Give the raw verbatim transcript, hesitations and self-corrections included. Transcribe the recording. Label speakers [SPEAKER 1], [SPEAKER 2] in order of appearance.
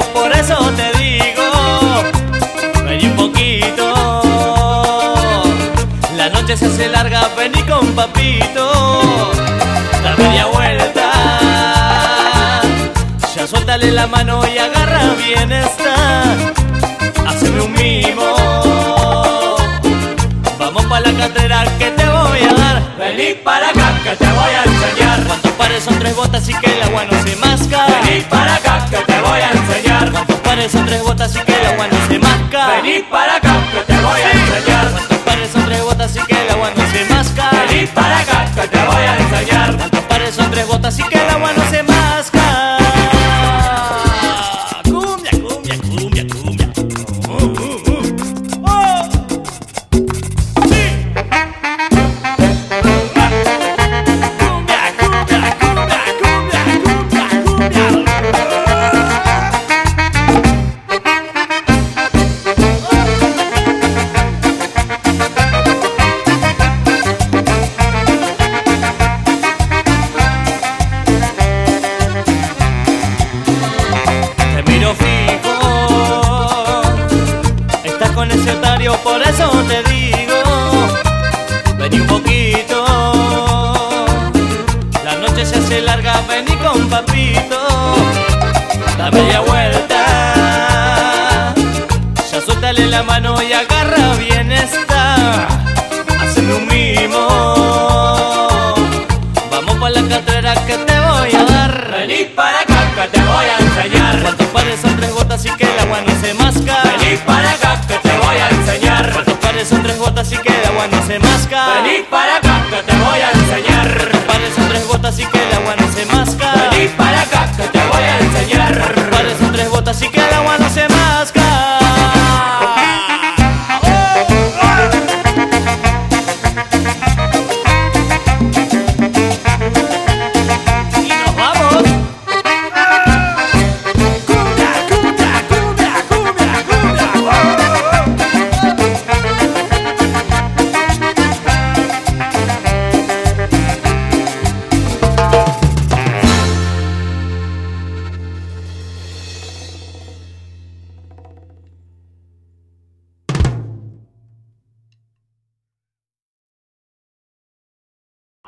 [SPEAKER 1] por eso te digo, vení un poquito. La noche se hace larga, vení con papito. Da media vuelta, ya suéltale la mano y agarra bien esta. Haceme un mimo, vamos pa' la carrera que te voy a dar.
[SPEAKER 2] Vení para acá que te voy a enseñar.
[SPEAKER 1] ¿Cuántos pares son tres botas y que el agua no se masca?
[SPEAKER 2] Vení para acá que te voy a enseñar.
[SPEAKER 1] ¿Cuántos pares son tres botas y que el agua no se masca?
[SPEAKER 2] Vení para acá que te voy a enseñar.
[SPEAKER 1] ¿Cuántos pares son tres botas y que el agua no se masca?
[SPEAKER 2] Vení para acá que te voy a enseñar.
[SPEAKER 1] ¿Cuántos pares son tres botas y que el agua no se masca? Cumbia, cumbia, cumbia, cumbia. Uh, uh, uh. Oh. Sí. Cumbia, cumbia, cumbia, cumbia, cumbia, cumbia. Te miro fijo, estás con ese otario, por eso te digo, vení un poquito. La noche se hace larga, vení con papito. Da media vuelta, ya suéltale la mano y agarra bien esta. Haceme un mimo, vamos pa' la carrera que te voy a dar.
[SPEAKER 2] Vení para acá que te voy a enseñar.
[SPEAKER 1] ¿Cuántos pares son tres botas y que el agua no se masca?
[SPEAKER 2] Vení para acá que te voy a enseñar.
[SPEAKER 1] ¿Cuántos pares son tres botas y que el agua no se masca?
[SPEAKER 2] Vení para